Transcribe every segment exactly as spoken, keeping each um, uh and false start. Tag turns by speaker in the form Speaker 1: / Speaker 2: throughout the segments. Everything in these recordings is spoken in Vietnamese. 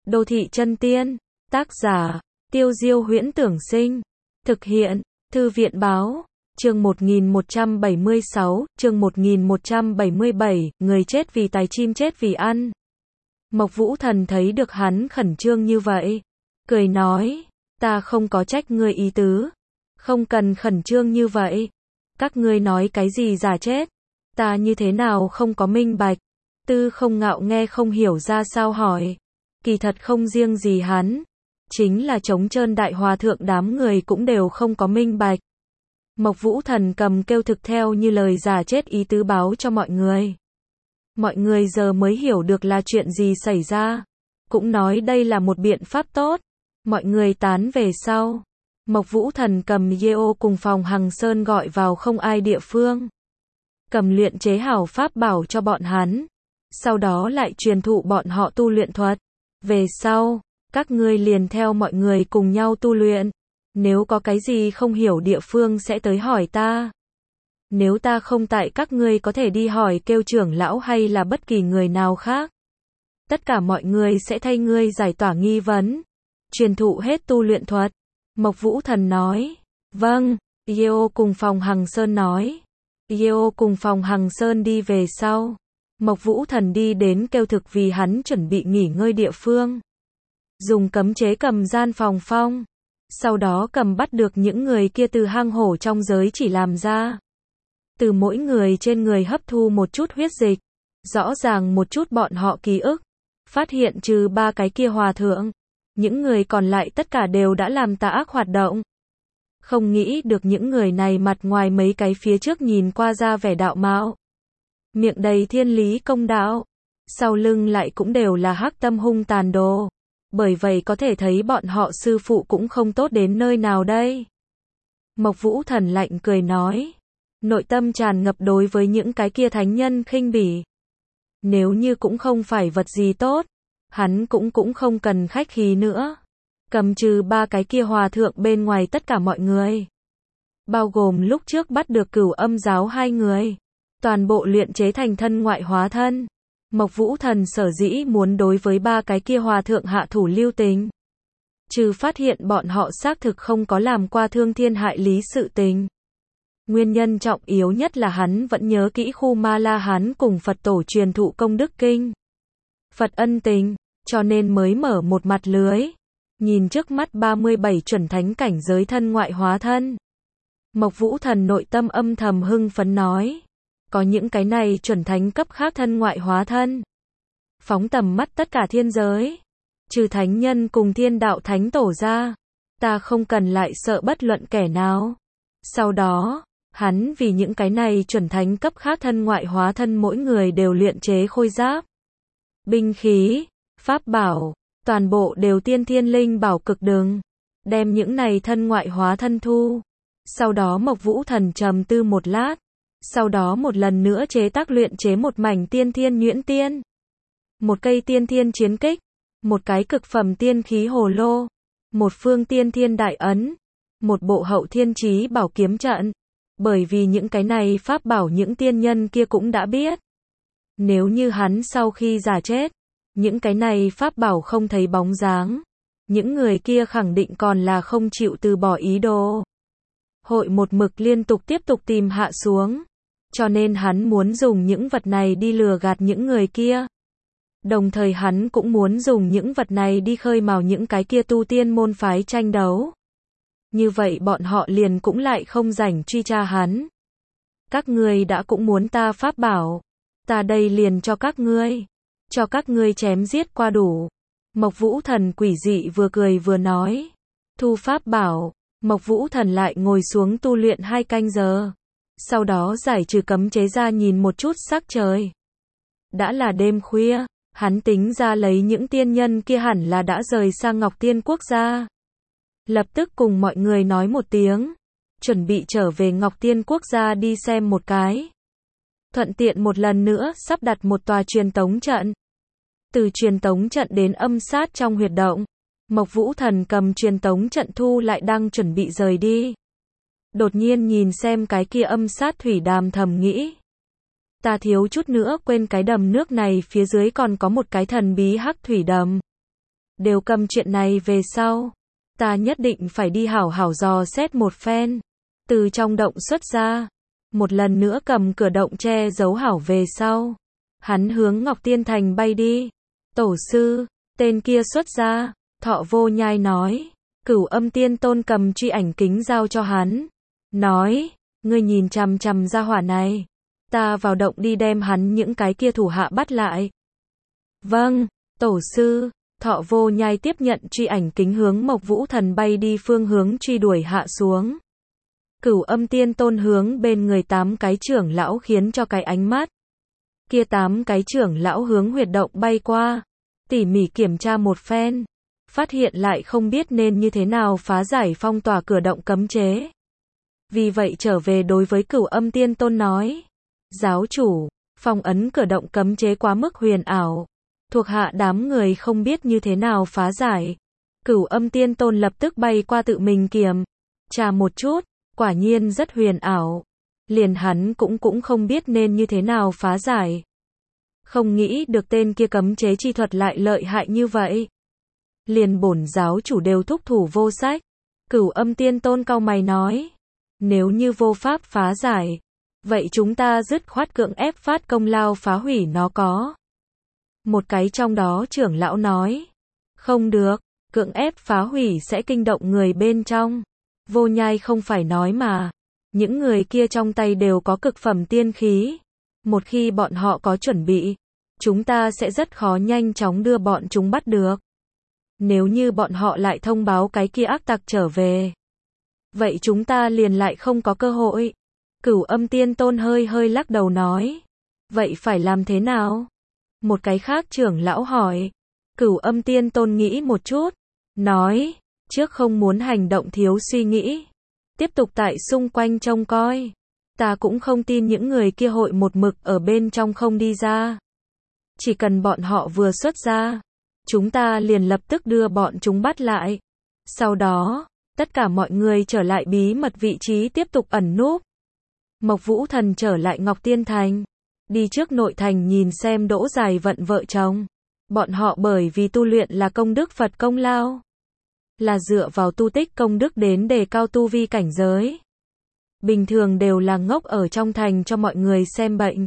Speaker 1: Đô thị chân tiên. Tác giả, Tiêu Diêu Huyễn Tưởng Sinh. Thực hiện, Thư viện Báo. Chương một nghìn một trăm bảy mươi sáu, chương một nghìn một trăm bảy mươi bảy, người chết vì tài chim chết vì ăn. Mộc Vũ Thần thấy được hắn khẩn trương như vậy, cười nói, ta không có trách ngươi ý tứ, không cần khẩn trương như vậy. Các ngươi nói cái gì giả chết, ta như thế nào không có minh bạch. Tư Không Ngạo nghe không hiểu ra sao hỏi, kỳ thật không riêng gì hắn, chính là trống trơn đại hòa thượng đám người cũng đều không có minh bạch. Mộc Vũ Thần cầm kêu thực theo như lời giả chết ý tứ báo cho mọi người. Mọi người giờ mới hiểu được là chuyện gì xảy ra, cũng nói đây là một biện pháp tốt. Mọi người tán về sau, Mộc Vũ Thần cầm Yeo cùng Phòng Hằng Sơn gọi vào không ai địa phương, cầm luyện chế hảo pháp bảo cho bọn hắn, sau đó lại truyền thụ bọn họ tu luyện thuật. Về sau, các ngươi liền theo mọi người cùng nhau tu luyện, nếu có cái gì không hiểu địa phương sẽ tới hỏi ta. Nếu ta không tại các ngươi có thể đi hỏi kêu trưởng lão hay là bất kỳ người nào khác. Tất cả mọi người sẽ thay ngươi giải tỏa nghi vấn, truyền thụ hết tu luyện thuật. Mộc Vũ Thần nói, vâng. Yeo cùng Phòng Hằng Sơn nói. Yeo cùng Phòng Hằng Sơn đi về sau, Mộc Vũ Thần đi đến kêu thực vì hắn chuẩn bị nghỉ ngơi địa phương. Dùng cấm chế cầm gian phòng phong, sau đó cầm bắt được những người kia từ hang hổ trong giới chỉ làm ra. Từ mỗi người trên người hấp thu một chút huyết dịch, rõ ràng một chút bọn họ ký ức, phát hiện trừ ba cái kia hòa thượng, những người còn lại tất cả đều đã làm tà ác hoạt động. Không nghĩ được những người này mặt ngoài mấy cái phía trước nhìn qua ra vẻ đạo mạo, miệng đầy thiên lý công đạo, sau lưng lại cũng đều là hắc tâm hung tàn đồ. Bởi vậy có thể thấy bọn họ sư phụ cũng không tốt đến nơi nào đây. Mộc Vũ Thần lạnh cười nói, nội tâm tràn ngập đối với những cái kia thánh nhân khinh bỉ. Nếu như cũng không phải vật gì tốt, hắn cũng cũng không cần khách khí nữa. Cầm trừ ba cái kia hòa thượng bên ngoài tất cả mọi người, bao gồm lúc trước bắt được Cửu Âm giáo hai người, toàn bộ luyện chế thành thân ngoại hóa thân. Mộc Vũ Thần sở dĩ muốn đối với ba cái kia hòa thượng hạ thủ lưu tình, trừ phát hiện bọn họ xác thực không có làm qua thương thiên hại lý sự tình. Nguyên nhân trọng yếu nhất là hắn vẫn nhớ kỹ khu Ma La Hán cùng Phật tổ truyền thụ công đức kinh. Phật ân tình, cho nên mới mở một mặt lưới. Nhìn trước mắt ba mươi bảy chuẩn thánh cảnh giới thân ngoại hóa thân, Mộc Vũ Thần nội tâm âm thầm hưng phấn nói, có những cái này chuẩn thánh cấp khác thân ngoại hóa thân, phóng tầm mắt tất cả thiên giới, trừ thánh nhân cùng thiên đạo thánh tổ ra, ta không cần lại sợ bất luận kẻ nào. Sau đó, hắn vì những cái này chuẩn thánh cấp khác thân ngoại hóa thân mỗi người đều luyện chế khôi giáp, binh khí, pháp bảo, toàn bộ đều tiên thiên linh bảo cực đừng, đem những này thân ngoại hóa thân thu. Sau đó Mộc Vũ Thần trầm tư một lát, sau đó một lần nữa chế tác luyện chế một mảnh tiên thiên nhuyễn tiên, một cây tiên thiên chiến kích, một cái cực phẩm tiên khí hồ lô, một phương tiên thiên đại ấn, một bộ hậu thiên chí bảo kiếm trận. Bởi vì những cái này pháp bảo những tiên nhân kia cũng đã biết, nếu như hắn sau khi giả chết, những cái này pháp bảo không thấy bóng dáng, những người kia khẳng định còn là không chịu từ bỏ ý đồ. Hội một mực liên tục tiếp tục tìm hạ xuống, cho nên hắn muốn dùng những vật này đi lừa gạt những người kia. Đồng thời hắn cũng muốn dùng những vật này đi khơi mào những cái kia tu tiên môn phái tranh đấu. Như vậy bọn họ liền cũng lại không rảnh truy tra hắn. Các ngươi đã cũng muốn ta pháp bảo, ta đây liền cho các ngươi, cho các ngươi chém giết qua đủ. Mộc Vũ Thần quỷ dị vừa cười vừa nói, thu pháp bảo. Mộc Vũ Thần lại ngồi xuống tu luyện hai canh giờ, sau đó giải trừ cấm chế ra nhìn một chút sắc trời. Đã là đêm khuya, hắn tính ra lấy những tiên nhân kia hẳn là đã rời sang Ngọc Tiên Quốc gia. Lập tức cùng mọi người nói một tiếng, chuẩn bị trở về Ngọc Tiên Quốc gia đi xem một cái. Thuận tiện một lần nữa sắp đặt một tòa truyền tống trận. Từ truyền tống trận đến âm sát trong huyệt động, Mộc Vũ Thần cầm truyền tống trận thu lại đang chuẩn bị rời đi. Đột nhiên nhìn xem cái kia âm sát thủy đàm thầm nghĩ, ta thiếu chút nữa quên cái đầm nước này phía dưới còn có một cái thần bí hắc thủy đầm. đều cầm chuyện này về sau. Ta nhất định phải đi hảo hảo dò xét một phen. Từ trong động xuất ra. Một lần nữa cầm cửa động che giấu hảo về sau. Hắn hướng Ngọc Tiên Thành bay đi. Tổ sư, tên kia xuất ra. Thọ Vô Nhai nói. Cửu Âm Tiên Tôn cầm truy ảnh kính giao cho hắn. Nói, ngươi nhìn chằm chằm ra hỏa này. Ta vào động đi đem hắn những cái kia thủ hạ bắt lại. Vâng, tổ sư. Thọ Vô Nhai tiếp nhận truy ảnh kính hướng Mộc Vũ Thần bay đi phương hướng truy đuổi hạ xuống. Cửu Âm Tiên Tôn hướng bên người tám cái trưởng lão khiến cho cái ánh mắt. Kia tám cái trưởng lão hướng huyệt động bay qua, tỉ mỉ kiểm tra một phen, phát hiện lại không biết nên như thế nào phá giải phong tỏa cửa động cấm chế. Vì vậy trở về đối với Cửu Âm Tiên Tôn nói, giáo chủ, phong ấn cửa động cấm chế quá mức huyền ảo, thuộc hạ đám người không biết như thế nào phá giải. Cửu Âm Tiên Tôn lập tức bay qua tự mình kiểm tra một chút, quả nhiên rất huyền ảo, liền hắn cũng cũng không biết nên như thế nào phá giải. Không nghĩ được tên kia cấm chế chi thuật lại lợi hại như vậy. Liền bổn giáo chủ đều thúc thủ vô sách. Cửu Âm Tiên Tôn cau mày nói, nếu như vô pháp phá giải, vậy chúng ta dứt khoát cưỡng ép phát công lao phá hủy nó có. Một cái trong đó trưởng lão nói, không được, cưỡng ép phá hủy sẽ kinh động người bên trong. Vô Nhai không phải nói mà, những người kia trong tay đều có cực phẩm tiên khí. Một khi bọn họ có chuẩn bị, chúng ta sẽ rất khó nhanh chóng đưa bọn chúng bắt được. Nếu như bọn họ lại thông báo cái kia ác tặc trở về, vậy chúng ta liền lại không có cơ hội. Cửu Âm Tiên Tôn hơi hơi lắc đầu nói, vậy phải làm thế nào? Một cái khác trưởng lão hỏi. Cửu Âm Tiên Tôn nghĩ một chút, nói, trước không muốn hành động thiếu suy nghĩ, tiếp tục tại xung quanh trông coi. Ta cũng không tin những người kia hội một mực ở bên trong không đi ra. Chỉ cần bọn họ vừa xuất ra, chúng ta liền lập tức đưa bọn chúng bắt lại. Sau đó, tất cả mọi người trở lại bí mật vị trí tiếp tục ẩn núp. Mộc Vũ Thần trở lại Ngọc Tiên Thành, đi trước nội thành nhìn xem Đỗ Dài Vận vợ chồng. Bọn họ bởi vì tu luyện là công đức Phật công lao, là dựa vào tu tích công đức đến đề cao tu vi cảnh giới. Bình thường đều là ngốc ở trong thành cho mọi người xem bệnh,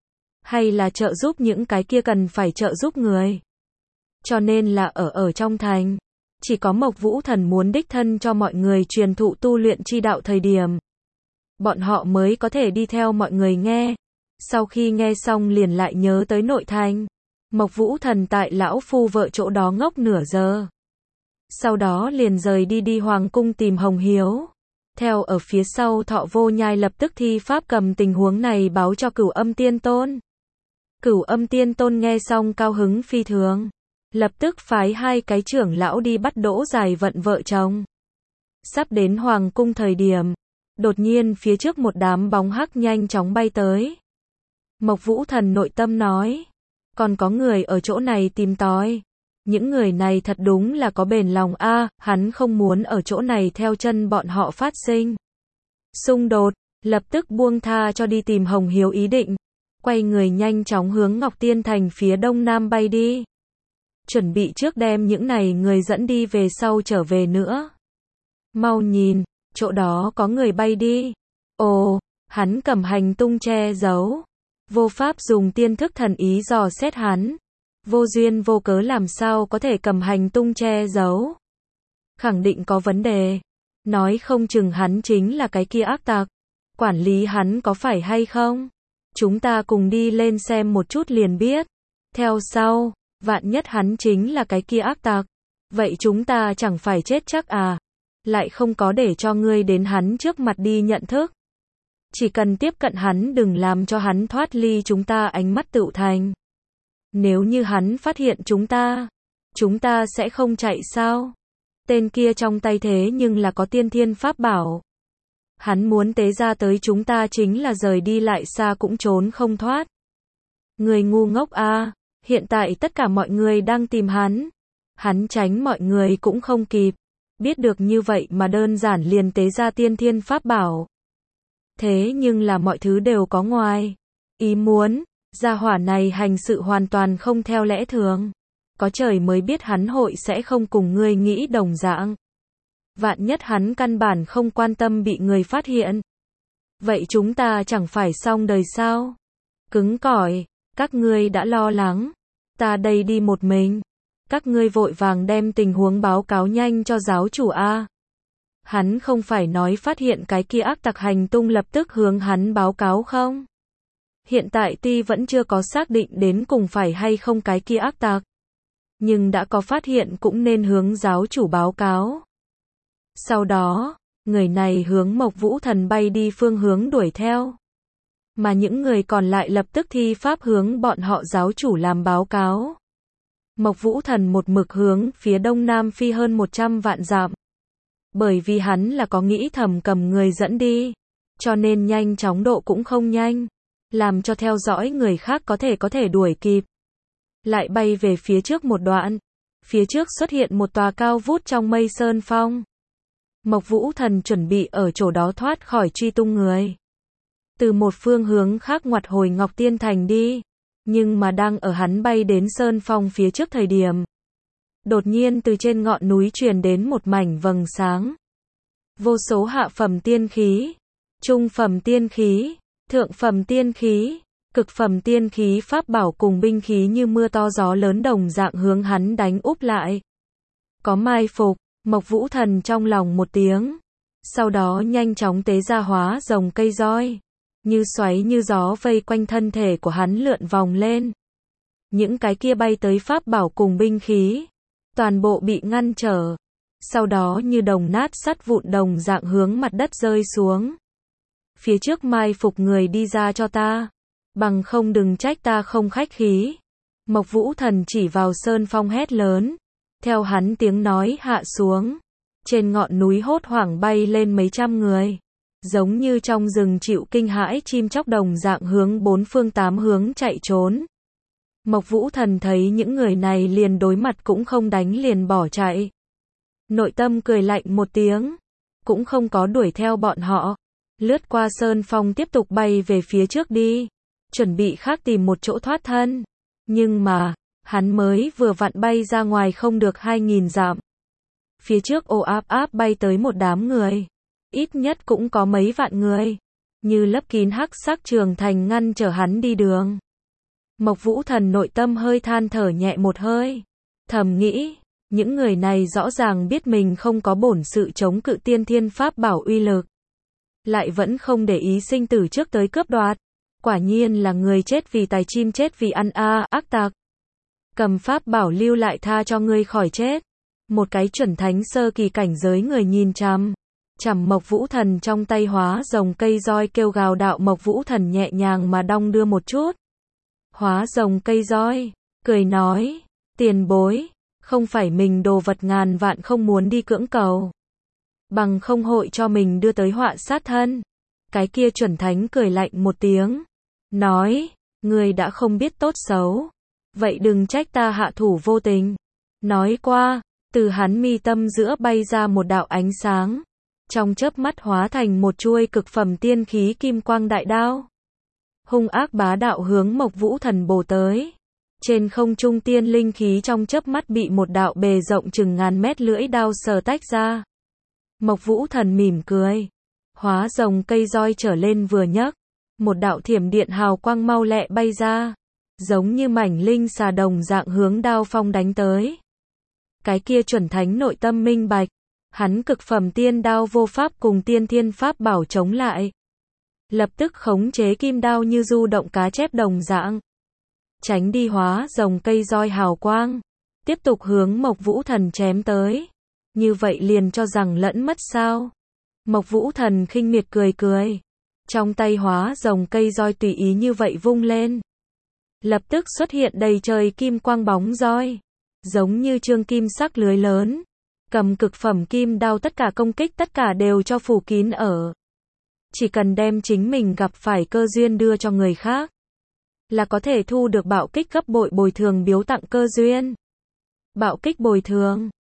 Speaker 1: hay là trợ giúp những cái kia cần phải trợ giúp người. Cho nên là ở ở trong thành, chỉ có Mộc Vũ Thần muốn đích thân cho mọi người truyền thụ tu luyện chi đạo thời điểm, bọn họ mới có thể đi theo mọi người nghe. Sau khi nghe xong liền lại nhớ tới nội thành. Mộc Vũ Thần tại lão phu vợ chỗ đó ngốc nửa giờ. Sau đó liền rời đi đi hoàng cung tìm Hồng Hiếu. Theo ở phía sau Thọ Vô Nhai lập tức thi pháp cầm tình huống này báo cho Cửu Âm Tiên Tôn. Cửu Âm Tiên Tôn nghe xong cao hứng phi thường, lập tức phái hai cái trưởng lão đi bắt Đỗ Dài Vận vợ chồng. Sắp đến hoàng cung thời điểm, đột nhiên phía trước một đám bóng hắc nhanh chóng bay tới. Mộc Vũ Thần nội tâm nói, còn có người ở chỗ này tìm tòi. Những người này thật đúng là có bền lòng a, à, hắn không muốn ở chỗ này theo chân bọn họ phát sinh xung đột, lập tức buông tha cho đi tìm Hồng Hiếu ý định, quay người nhanh chóng hướng Ngọc Tiên Thành phía đông nam bay đi. Chuẩn bị trước đem những này người dẫn đi về sau trở về nữa. Mau nhìn, chỗ đó có người bay đi. Ồ, hắn cầm hành tung che giấu. Vô pháp dùng tiên thức thần ý dò xét hắn. Vô duyên vô cớ làm sao có thể cầm hành tung che giấu. Khẳng định có vấn đề. Nói không chừng hắn chính là cái kia ác tặc. Quản lý hắn có phải hay không? Chúng ta cùng đi lên xem một chút liền biết. Theo sau, vạn nhất hắn chính là cái kia ác tặc. Vậy chúng ta chẳng phải chết chắc à? Lại không có để cho ngươi đến hắn trước mặt đi nhận thức. Chỉ cần tiếp cận hắn đừng làm cho hắn thoát ly chúng ta ánh mắt tựu thành. Nếu như hắn phát hiện chúng ta, chúng ta sẽ không chạy sao? Tên kia trong tay thế nhưng là có tiên thiên pháp bảo. Hắn muốn tế ra tới chúng ta chính là rời đi lại xa cũng trốn không thoát. Người ngu ngốc a, à, hiện tại tất cả mọi người đang tìm hắn. Hắn tránh mọi người cũng không kịp. Biết được như vậy mà đơn giản liền tế ra tiên thiên pháp bảo. Thế nhưng là mọi thứ đều có ngoài ý muốn, gia hỏa này hành sự hoàn toàn không theo lẽ thường. có trời mới biết hắn hội sẽ không cùng ngươi nghĩ đồng dạng. Vạn nhất hắn căn bản không quan tâm bị người phát hiện. Vậy chúng ta chẳng phải xong đời sao? Cứng cỏi, các ngươi đã lo lắng. Ta đây đi một mình. Các ngươi vội vàng đem tình huống báo cáo nhanh cho giáo chủ A. Hắn không phải nói phát hiện cái kia ác tặc hành tung lập tức hướng hắn báo cáo không? Hiện tại tuy vẫn chưa có xác định đến cùng phải hay không cái kia ác tặc. Nhưng đã có phát hiện cũng nên hướng giáo chủ báo cáo. Sau đó, người này hướng Mộc Vũ Thần bay đi phương hướng đuổi theo. Mà những người còn lại lập tức thi pháp hướng bọn họ giáo chủ làm báo cáo. Mộc Vũ Thần một mực hướng phía đông nam phi hơn một trăm vạn dặm. Bởi vì hắn là có nghĩ thầm cầm người dẫn đi, cho nên nhanh chóng độ cũng không nhanh, làm cho theo dõi người khác có thể có thể đuổi kịp. Lại bay về phía trước một đoạn, phía trước xuất hiện một tòa cao vút trong mây sơn phong. Mộc Vũ Thần chuẩn bị ở chỗ đó thoát khỏi truy tung người. Từ một phương hướng khác ngoặt hồi Ngọc Tiên Thành đi. Nhưng mà đang ở hắn bay đến sơn phong phía trước thời điểm. Đột nhiên từ trên ngọn núi truyền đến một mảnh vầng sáng. Vô số hạ phẩm tiên khí, trung phẩm tiên khí, thượng phẩm tiên khí, cực phẩm tiên khí pháp bảo cùng binh khí như mưa to gió lớn đồng dạng hướng hắn đánh úp lại. Có mai phục, Mộc Vũ Thần trong lòng một tiếng. Sau đó nhanh chóng tế ra hóa rồng cây roi. Như xoáy như gió vây quanh thân thể của hắn lượn vòng lên. Những cái kia bay tới pháp bảo cùng binh khí. Toàn bộ bị ngăn trở. Sau đó như đồng nát sắt vụn đồng dạng hướng mặt đất rơi xuống. Phía trước mai phục người đi ra cho ta. Bằng không đừng trách ta không khách khí. Mộc Vũ Thần chỉ vào sơn phong hét lớn. Theo hắn tiếng nói hạ xuống. Trên ngọn núi hốt hoảng bay lên mấy trăm người. Giống như trong rừng chịu kinh hãi chim chóc đồng dạng hướng bốn phương tám hướng chạy trốn. Mộc Vũ Thần thấy những người này liền đối mặt cũng không đánh liền bỏ chạy. Nội tâm cười lạnh một tiếng. Cũng không có đuổi theo bọn họ. Lướt qua sơn phong tiếp tục bay về phía trước đi. Chuẩn bị khác tìm một chỗ thoát thân. Nhưng mà, hắn mới vừa vặn bay ra ngoài không được hai nghìn dặm. Phía trước ồ áp áp bay tới một đám người. Ít nhất cũng có mấy vạn người. Như lấp kín hắc sắc trường thành ngăn trở hắn đi đường. Mộc Vũ Thần nội tâm hơi than thở nhẹ một hơi. Thầm nghĩ, những người này rõ ràng biết mình không có bổn sự chống cự tiên thiên pháp bảo uy lực. Lại vẫn không để ý sinh tử trước tới cướp đoạt. Quả nhiên là người chết vì tài chim chết vì ăn a ác tặc. Cầm pháp bảo lưu lại tha cho ngươi khỏi chết. Một cái chuẩn thánh sơ kỳ cảnh giới người nhìn chằm. Chằm Mộc Vũ Thần trong tay hóa rồng cây roi kêu gào đạo Mộc Vũ Thần nhẹ nhàng mà đong đưa một chút. Hóa rồng cây roi, cười nói, tiền bối, không phải mình đồ vật ngàn vạn không muốn đi cưỡng cầu. Bằng không hội cho mình đưa tới họa sát thân. Cái kia chuẩn thánh cười lạnh một tiếng. Nói, ngươi đã không biết tốt xấu. Vậy đừng trách ta hạ thủ vô tình. Nói qua, từ hắn mi tâm giữa bay ra một đạo ánh sáng. Trong chớp mắt hóa thành một chuôi cực phẩm tiên khí kim quang đại đao. Hung ác bá đạo hướng Mộc Vũ Thần bổ tới. Trên không trung tiên linh khí trong chớp mắt bị một đạo bề rộng chừng ngàn mét lưỡi đao sờ tách ra. Mộc Vũ Thần mỉm cười. Hóa rồng cây roi trở lên vừa nhấc. Một đạo thiểm điện hào quang mau lẹ bay ra. Giống như mảnh linh xà đồng dạng hướng đao phong đánh tới. Cái kia chuẩn thánh nội tâm minh bạch. Hắn cực phẩm tiên đao vô pháp cùng tiên thiên pháp bảo chống lại. Lập tức khống chế kim đao như du động cá chép đồng dạng. Tránh đi hóa rồng cây roi hào quang. Tiếp tục hướng Mộc Vũ Thần chém tới. Như vậy liền cho rằng lẫn mất sao. Mộc Vũ Thần khinh miệt cười cười. Trong tay hóa rồng cây roi tùy ý như vậy vung lên. Lập tức xuất hiện đầy trời kim quang bóng roi. Giống như trương kim sắc lưới lớn. Cầm cực phẩm kim đao tất cả công kích tất cả đều cho phủ kín ở. Chỉ cần đem chính mình gặp phải cơ duyên đưa cho người khác. Là có thể thu được bạo kích gấp bội bồi thường biếu tặng cơ duyên. Bạo kích bồi thường.